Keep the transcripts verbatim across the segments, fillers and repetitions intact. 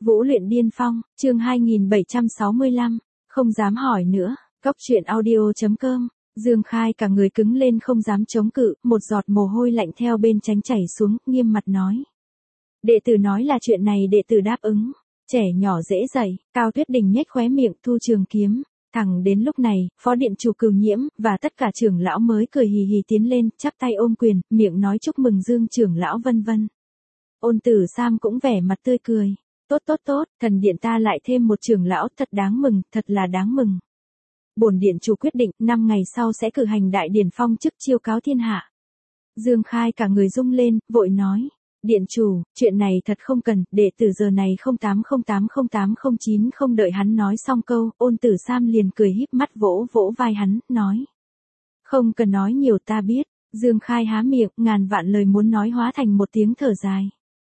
Vũ luyện điên phong, chương hai nghìn bảy trăm sáu mươi lăm, không dám hỏi nữa, cốc truyện audio.com, Dương Khai cả người cứng lên không dám chống cự, một giọt mồ hôi lạnh theo bên trán chảy xuống, nghiêm mặt nói. Đệ tử nói là chuyện này đệ tử đáp ứng, trẻ nhỏ dễ dạy, Cao Tuyết Đình nhếch khóe miệng thu trường kiếm. Thẳng đến lúc này, phó điện chủ Cửu Nhiễm, và tất cả trưởng lão mới cười hì hì tiến lên, chắp tay ôm quyền, miệng nói chúc mừng Dương trưởng lão vân vân. Ôn Tử Sam cũng vẻ mặt tươi cười. Tốt tốt tốt, thần điện ta lại thêm một trưởng lão, thật đáng mừng, thật là đáng mừng. Bổn điện chủ quyết định, năm ngày sau sẽ cử hành đại điển phong chức chiêu cáo thiên hạ. Dương Khai cả người rung lên, vội nói. Điện chủ, chuyện này thật không cần, đệ tử giờ này không tám không tám không tám không chín không đợi hắn nói xong câu, Ôn Tử Sam liền cười híp mắt vỗ vỗ vai hắn, nói. Không cần nói nhiều ta biết, Dương Khai há miệng, ngàn vạn lời muốn nói hóa thành một tiếng thở dài.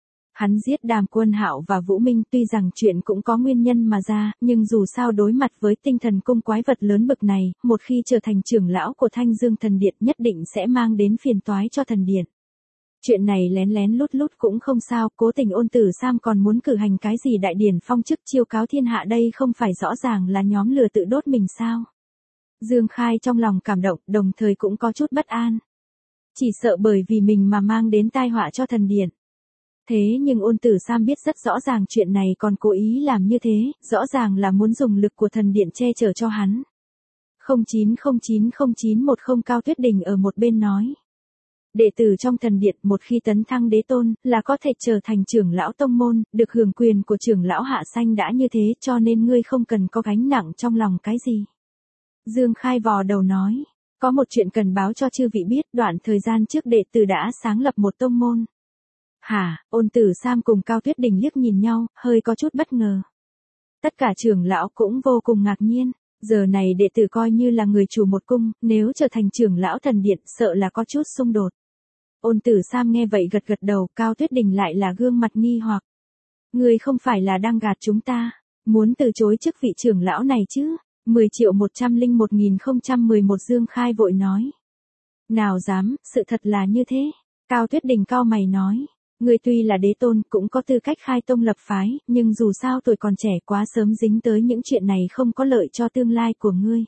Hắn giết Đàm Quân Hạo và Vũ Minh tuy rằng chuyện cũng có nguyên nhân mà ra, nhưng dù sao đối mặt với tinh thần cung quái vật lớn bực này, một khi trở thành trưởng lão của Thanh Dương Thần Điện nhất định sẽ mang đến phiền toái cho thần điện. Chuyện này lén lén lút lút cũng không sao, cố tình Ôn Tử Sam còn muốn cử hành cái gì đại điển phong chức chiêu cáo thiên hạ đây không phải rõ ràng là nhóm lừa tự đốt mình sao. Dương Khai trong lòng cảm động, đồng thời cũng có chút bất an. Chỉ sợ bởi vì mình mà mang đến tai họa cho thần điện. Thế nhưng Ôn Tử Sam biết rất rõ ràng chuyện này còn cố ý làm như thế, rõ ràng là muốn dùng lực của thần điện che chở cho hắn. không chín không chín không chín một không Cao Tuyết Đình ở một bên nói. Đệ tử trong thần điện một khi tấn thăng đế tôn, là có thể trở thành trưởng lão tông môn, được hưởng quyền của trưởng lão hạ sanh đã như thế cho nên ngươi không cần có gánh nặng trong lòng cái gì. Dương Khai vò đầu nói, có một chuyện cần báo cho chư vị biết, đoạn thời gian trước đệ tử đã sáng lập một tông môn. Hả, Ôn Tử Sam cùng Cao Tuyết Đình liếc nhìn nhau, hơi có chút bất ngờ. Tất cả trưởng lão cũng vô cùng ngạc nhiên, giờ này đệ tử coi như là người chủ một cung, nếu trở thành trưởng lão thần điện sợ là có chút xung đột. Ôn Tử Sam nghe vậy gật gật đầu, Cao Tuyết Đình lại là gương mặt nghi hoặc. Người không phải là đang gạt chúng ta, muốn từ chối chức vị trưởng lão này chứ, mười triệu một trăm lẻ một nghìn không trăm mười một Dương Khai vội nói. Nào dám, sự thật là như thế, Cao Tuyết Đình cau mày nói. Ngươi tuy là đế tôn cũng có tư cách khai tông lập phái, nhưng dù sao tuổi còn trẻ quá sớm dính tới những chuyện này không có lợi cho tương lai của ngươi.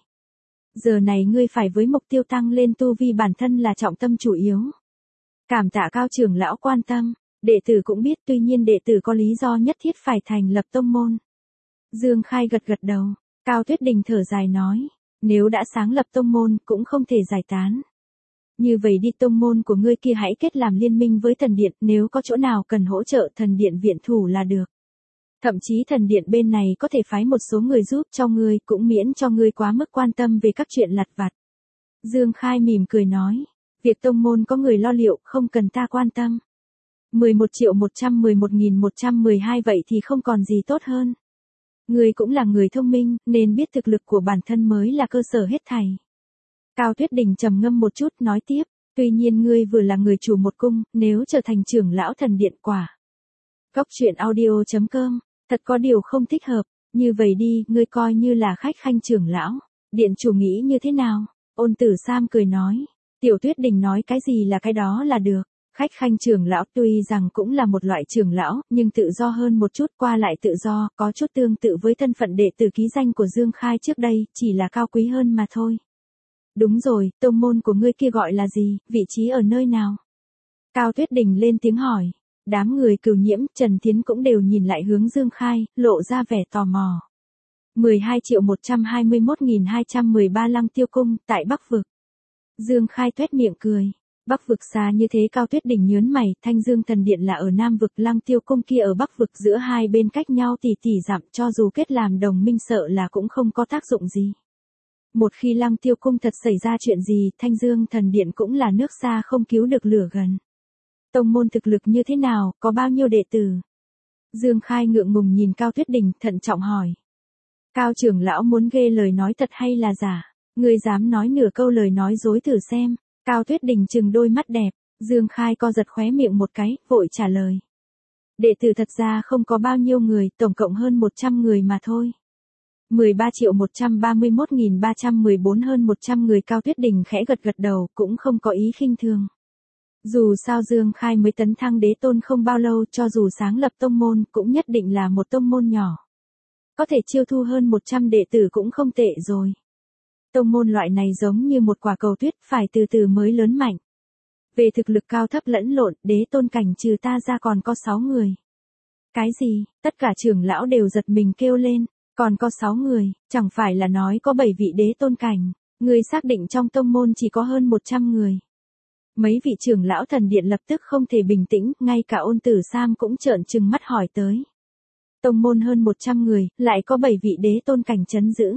Giờ này ngươi phải với mục tiêu tăng lên tu vi bản thân là trọng tâm chủ yếu. Cảm tạ Cao trưởng lão quan tâm, đệ tử cũng biết tuy nhiên đệ tử có lý do nhất thiết phải thành lập tông môn. Dương Khai gật gật đầu, Cao Tuyết Đình thở dài nói, nếu đã sáng lập tông môn cũng không thể giải tán. Như vậy đi tông môn của ngươi kia hãy kết làm liên minh với thần điện, nếu có chỗ nào cần hỗ trợ thần điện viện thủ là được. Thậm chí thần điện bên này có thể phái một số người giúp cho ngươi, cũng miễn cho ngươi quá mức quan tâm về các chuyện lặt vặt. Dương Khai mỉm cười nói, việc tông môn có người lo liệu, không cần ta quan tâm. mười một triệu một trăm mười một nghìn một trăm mười hai vậy thì không còn gì tốt hơn. Ngươi cũng là người thông minh, nên biết thực lực của bản thân mới là cơ sở hết thảy. Cao Tuyết Đình trầm ngâm một chút nói tiếp, tuy nhiên ngươi vừa là người chủ một cung, nếu trở thành trưởng lão thần điện quả. Cốc truyện audio.com, thật có điều không thích hợp, như vậy đi, ngươi coi như là khách khanh trưởng lão, điện chủ nghĩ như thế nào? Ôn Tử Sam cười nói, Tiểu Tuyết Đình nói cái gì là cái đó là được, khách khanh trưởng lão tuy rằng cũng là một loại trưởng lão, nhưng tự do hơn một chút, qua lại tự do, có chút tương tự với thân phận đệ tử ký danh của Dương Khai trước đây, chỉ là cao quý hơn mà thôi. Đúng rồi, tông môn của ngươi kia gọi là gì, vị trí ở nơi nào? Cao Tuyết Đình lên tiếng hỏi. Đám người Cửu Nhiễm, Trần Thiến cũng đều nhìn lại hướng Dương Khai, lộ ra vẻ tò mò. mười hai triệu một trăm hai mươi mốt nghìn hai trăm mười ba Lăng Tiêu Cung, tại Bắc Vực. Dương Khai tuét miệng cười. Bắc Vực xa như thế Cao Tuyết Đình nhớn mày, Thanh Dương Thần Điện là ở Nam Vực, Lăng Tiêu Cung kia ở Bắc Vực, giữa hai bên cách nhau tỷ tỷ dặm, cho dù kết làm đồng minh sợ là cũng không có tác dụng gì. Một khi Lăng Tiêu Cung thật xảy ra chuyện gì, Thanh Dương Thần Điện cũng là nước xa không cứu được lửa gần. Tông môn thực lực như thế nào, có bao nhiêu đệ tử? Dương Khai ngượng ngùng nhìn Cao Tuyết Đình, thận trọng hỏi. Cao trưởng lão muốn ghê lời nói thật hay là giả? Ngươi dám nói nửa câu lời nói dối thử xem. Cao Tuyết Đình trừng đôi mắt đẹp, Dương Khai co giật khóe miệng một cái, vội trả lời. Đệ tử thật ra không có bao nhiêu người, tổng cộng hơn một trăm người mà thôi. mười ba triệu một trăm ba mươi mốt nghìn ba trăm mười bốn hơn một trăm người. Cao Tuyết Đình khẽ gật gật đầu, cũng không có ý khinh thường. Dù sao Dương Khai mới tấn thăng đế tôn không bao lâu, cho dù sáng lập tông môn cũng nhất định là một tông môn nhỏ. Có thể chiêu thu hơn một trăm đệ tử cũng không tệ rồi. Tông môn loại này giống như một quả cầu tuyết, phải từ từ mới lớn mạnh. Về thực lực cao thấp lẫn lộn, đế tôn cảnh trừ ta ra còn có sáu người. Cái gì? Tất cả trưởng lão đều giật mình kêu lên, còn có sáu người, chẳng phải là nói có bảy vị đế tôn cảnh, người xác định trong tông môn chỉ có hơn một trăm người. Mấy vị trưởng lão thần điện lập tức không thể bình tĩnh, ngay cả Ôn Tử Sam cũng trợn trừng mắt hỏi tới. Tông môn hơn một trăm người, lại có bảy vị đế tôn cảnh trấn giữ.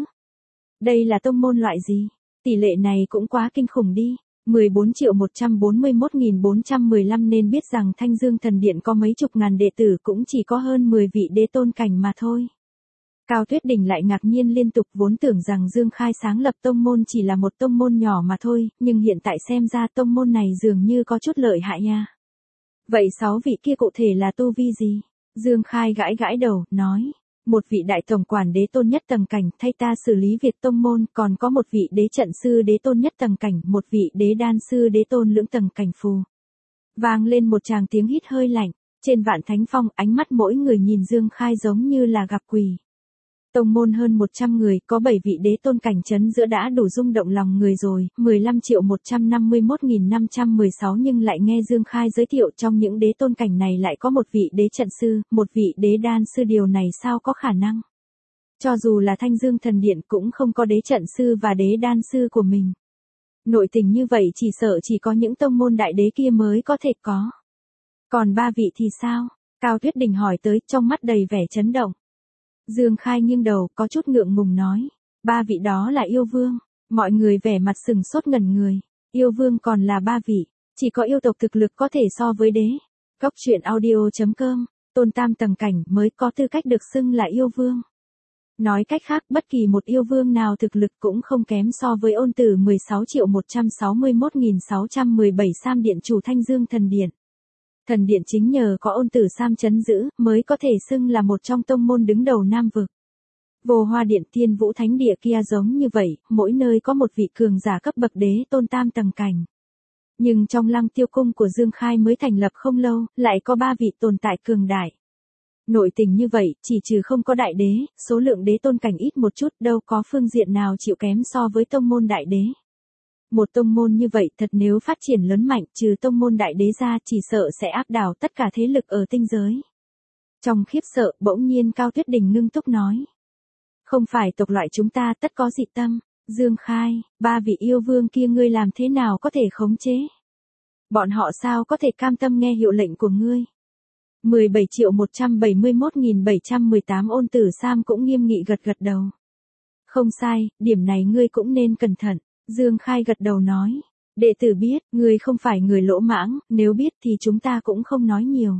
Đây là tông môn loại gì? Tỷ lệ này cũng quá kinh khủng đi. mười bốn triệu một trăm bốn mươi mốt nghìn bốn trăm mười lăm nên biết rằng Thanh Dương Thần Điện có mấy chục ngàn đệ tử cũng chỉ có hơn mười vị đế tôn cảnh mà thôi. Cao Tuyết Đình lại ngạc nhiên liên tục, vốn tưởng rằng Dương Khai sáng lập tông môn chỉ là một tông môn nhỏ mà thôi, nhưng hiện tại xem ra tông môn này dường như có chút lợi hại nha. Vậy sáu vị kia cụ thể là tu vi gì? Dương Khai gãi gãi đầu, nói. Một vị đại tổng quản đế tôn nhất tầng cảnh thay ta xử lý việc tông môn, còn có một vị đế trận sư đế tôn nhất tầng cảnh, một vị đế đan sư đế tôn lưỡng tầng cảnh phù. Vang lên một tràng tiếng hít hơi lạnh, trên Vạn Thánh Phong ánh mắt mỗi người nhìn Dương Khai giống như là gặp quỷ. Tông môn hơn một trăm người, có bảy vị đế tôn cảnh trấn giữa đã đủ rung động lòng người rồi, mười lăm triệu một trăm năm mươi mốt nghìn năm trăm mười sáu nhưng lại nghe Dương Khai giới thiệu trong những đế tôn cảnh này lại có một vị đế trận sư, một vị đế đan sư, điều này sao có khả năng. Cho dù là Thanh Dương Thần Điện cũng không có đế trận sư và đế đan sư của mình. Nội tình như vậy chỉ sợ chỉ có những tông môn đại đế kia mới có thể có. Còn ba vị thì sao? Cao Tuyết Đình hỏi tới, trong mắt đầy vẻ chấn động. Dương Khai nghiêng đầu, có chút ngượng ngùng nói. Ba vị đó là yêu vương. Mọi người vẻ mặt sừng sốt ngẩn người. Yêu vương còn là ba vị. Chỉ có yêu tộc thực lực có thể so với đế. Góc truyện audio chấm com. Tôn tam tầng cảnh mới có tư cách được xưng là yêu vương. Nói cách khác, bất kỳ một yêu vương nào thực lực cũng không kém so với Ôn Tử mười sáu triệu một trăm sáu mươi mốt nghìn sáu trăm mười bảy Sam Điện chủ Thanh Dương Thần Điện. Thần Điện chính nhờ có Ôn Tử Sam trấn giữ, mới có thể xưng là một trong tông môn đứng đầu Nam vực. Vô Hoa Điện, Thiên Vũ Thánh Địa kia giống như vậy, mỗi nơi có một vị cường giả cấp bậc đế tôn tam tầng cảnh. Nhưng trong Lăng Tiêu Cung của Dương Khai mới thành lập không lâu, lại có ba vị tồn tại cường đại. Nội tình như vậy, chỉ trừ không có đại đế, số lượng đế tôn cảnh ít một chút, đâu có phương diện nào chịu kém so với tông môn đại đế. Một tông môn như vậy thật nếu phát triển lớn mạnh, trừ tông môn đại đế ra, chỉ sợ sẽ áp đảo tất cả thế lực ở tinh giới. Trong khiếp sợ, bỗng nhiên Cao Tuyết Đình ngưng túc nói. Không phải tộc loại chúng ta tất có dị tâm. Dương Khai, ba vị yêu vương kia ngươi làm thế nào có thể khống chế? Bọn họ sao có thể cam tâm nghe hiệu lệnh của ngươi? mười bảy triệu một trăm bảy mươi mốt nghìn bảy trăm mười tám Ôn Tử Sam cũng nghiêm nghị gật gật đầu. Không sai, điểm này ngươi cũng nên cẩn thận. Dương Khai gật đầu nói. Đệ tử biết, ngươi không phải người lỗ mãng, nếu biết thì chúng ta cũng không nói nhiều.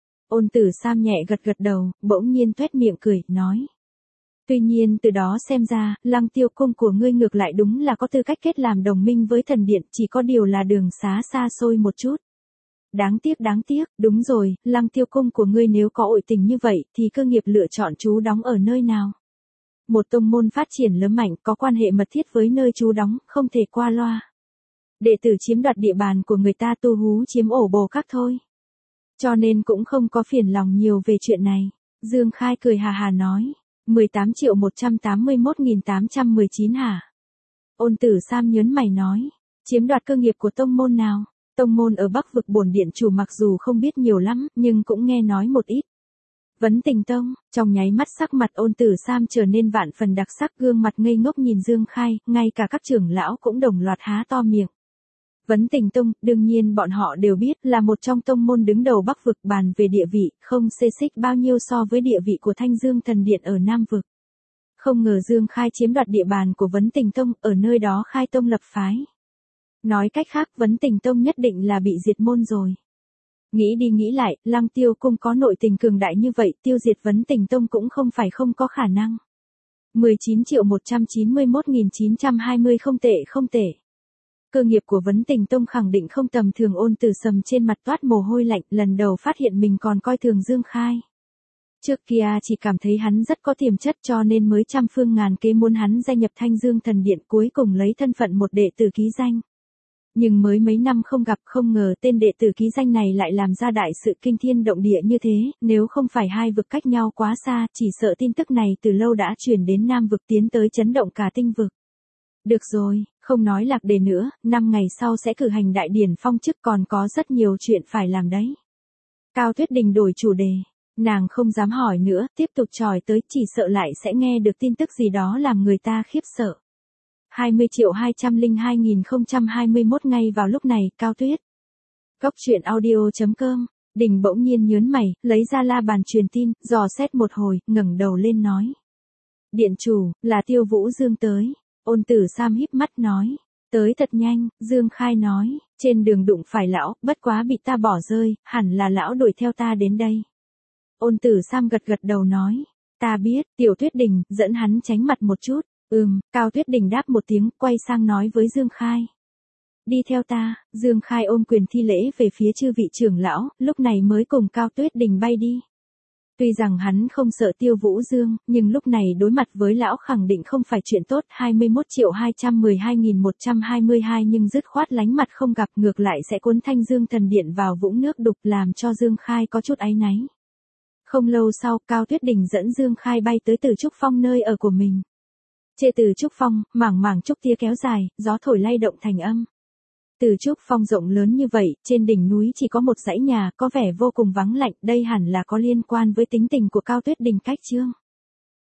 Ôn Tử Sam nhẹ gật gật đầu, bỗng nhiên tuét miệng cười, nói. Tuy nhiên từ đó xem ra, Lăng Tiêu Cung của ngươi ngược lại đúng là có tư cách kết làm đồng minh với thần điện, chỉ có điều là đường xá xa xôi một chút. Đáng tiếc đáng tiếc, đúng rồi, Lăng Tiêu Cung của ngươi nếu có ội tình như vậy, thì cơ nghiệp lựa chọn trú đóng ở nơi nào? Một tông môn phát triển lớn mạnh có quan hệ mật thiết với nơi trú đóng, không thể qua loa. Đệ tử chiếm đoạt địa bàn của người ta tu hú chiếm ổ bồ các thôi. Cho nên cũng không có phiền lòng nhiều về chuyện này. Dương Khai cười hà hà nói. mười tám triệu một trăm tám mươi mốt nghìn tám trăm mười chín hả? Ôn Tử Sam nhớn mày nói. Chiếm đoạt cơ nghiệp của tông môn nào? Tông môn ở Bắc vực Bổn Điện chủ mặc dù không biết nhiều lắm, nhưng cũng nghe nói một ít. Vấn Tình Tông, trong nháy mắt sắc mặt Ôn Tử Sam trở nên vạn phần đặc sắc, gương mặt ngây ngốc nhìn Dương Khai, ngay cả các trưởng lão cũng đồng loạt há to miệng. Vấn Tình Tông, đương nhiên bọn họ đều biết là một trong tông môn đứng đầu Bắc vực, bàn về địa vị, không xê xích bao nhiêu so với địa vị của Thanh Dương Thần Điện ở Nam vực. Không ngờ Dương Khai chiếm đoạt địa bàn của Vấn Tình Tông, ở nơi đó khai tông lập phái. Nói cách khác, Vấn Tình Tông nhất định là bị diệt môn rồi. Nghĩ đi nghĩ lại, Lăng Tiêu Cung có nội tình cường đại như vậy, tiêu diệt Vấn Tình Tông cũng không phải không có khả năng. mười chín triệu một trăm chín mươi mốt nghìn chín trăm hai mươi không tệ không tệ. Cơ nghiệp của Vấn Tình Tông khẳng định không tầm thường. Ôn Tử Sầm trên mặt toát mồ hôi lạnh, lần đầu phát hiện mình còn coi thường Dương Khai. Trước kia chỉ cảm thấy hắn rất có tiềm chất cho nên mới trăm phương ngàn kế muốn hắn gia nhập Thanh Dương Thần Điện, cuối cùng lấy thân phận một đệ tử ký danh. Nhưng mới mấy năm không gặp, không ngờ tên đệ tử ký danh này lại làm ra đại sự kinh thiên động địa như thế, nếu không phải hai vực cách nhau quá xa, chỉ sợ tin tức này từ lâu đã truyền đến Nam vực, tiến tới chấn động cả tinh vực. Được rồi, không nói lạc đề nữa, năm ngày sau sẽ cử hành đại điển phong chức, còn có rất nhiều chuyện phải làm đấy. Cao Tuyết Đình đổi chủ đề, nàng không dám hỏi nữa, tiếp tục trò tới, chỉ sợ lại sẽ nghe được tin tức gì đó làm người ta khiếp sợ. hai mươi triệu hai trăm lẻ hai nghìn không trăm hai mươi mốt ngay vào lúc này, Cao Tuyết. Góc truyện audio chấm com, Đình bỗng nhiên nhớn mày, lấy ra la bàn truyền tin, dò xét một hồi, ngẩng đầu lên nói. Điện chủ, là Tiêu Vũ Dương tới. Ôn Tử Sam híp mắt nói. Tới thật nhanh, Dương Khai nói, trên đường đụng phải lão, bất quá bị ta bỏ rơi, hẳn là lão đuổi theo ta đến đây. Ôn Tử Sam gật gật đầu nói, ta biết, Tiểu Tuyết Đình, dẫn hắn tránh mặt một chút. Ừm, Cao Tuyết Đình đáp một tiếng, quay sang nói với Dương Khai. Đi theo ta. Dương Khai ôm quyền thi lễ về phía chư vị trưởng lão, lúc này mới cùng Cao Tuyết Đình bay đi. Tuy rằng hắn không sợ Tiêu Vũ Dương, nhưng lúc này đối mặt với lão khẳng định không phải chuyện tốt. Hai mươi mốt triệu hai trăm mười hai nghìn một trăm hai mươi hai nhưng dứt khoát lánh mặt không gặp, ngược lại sẽ cuốn Thanh Dương Thần Điện vào vũng nước đục, làm cho Dương Khai có chút áy náy. Không lâu sau, Cao Tuyết Đình dẫn Dương Khai bay tới Từ Trúc Phong nơi ở của mình. Trên Từ Trúc Phong, mảng mảng trúc tía kéo dài, gió thổi lay động thành âm. Từ Trúc Phong rộng lớn như vậy, trên đỉnh núi chỉ có một dãy nhà, có vẻ vô cùng vắng lạnh, đây hẳn là có liên quan với tính tình của Cao Tuyết Đình cách chương.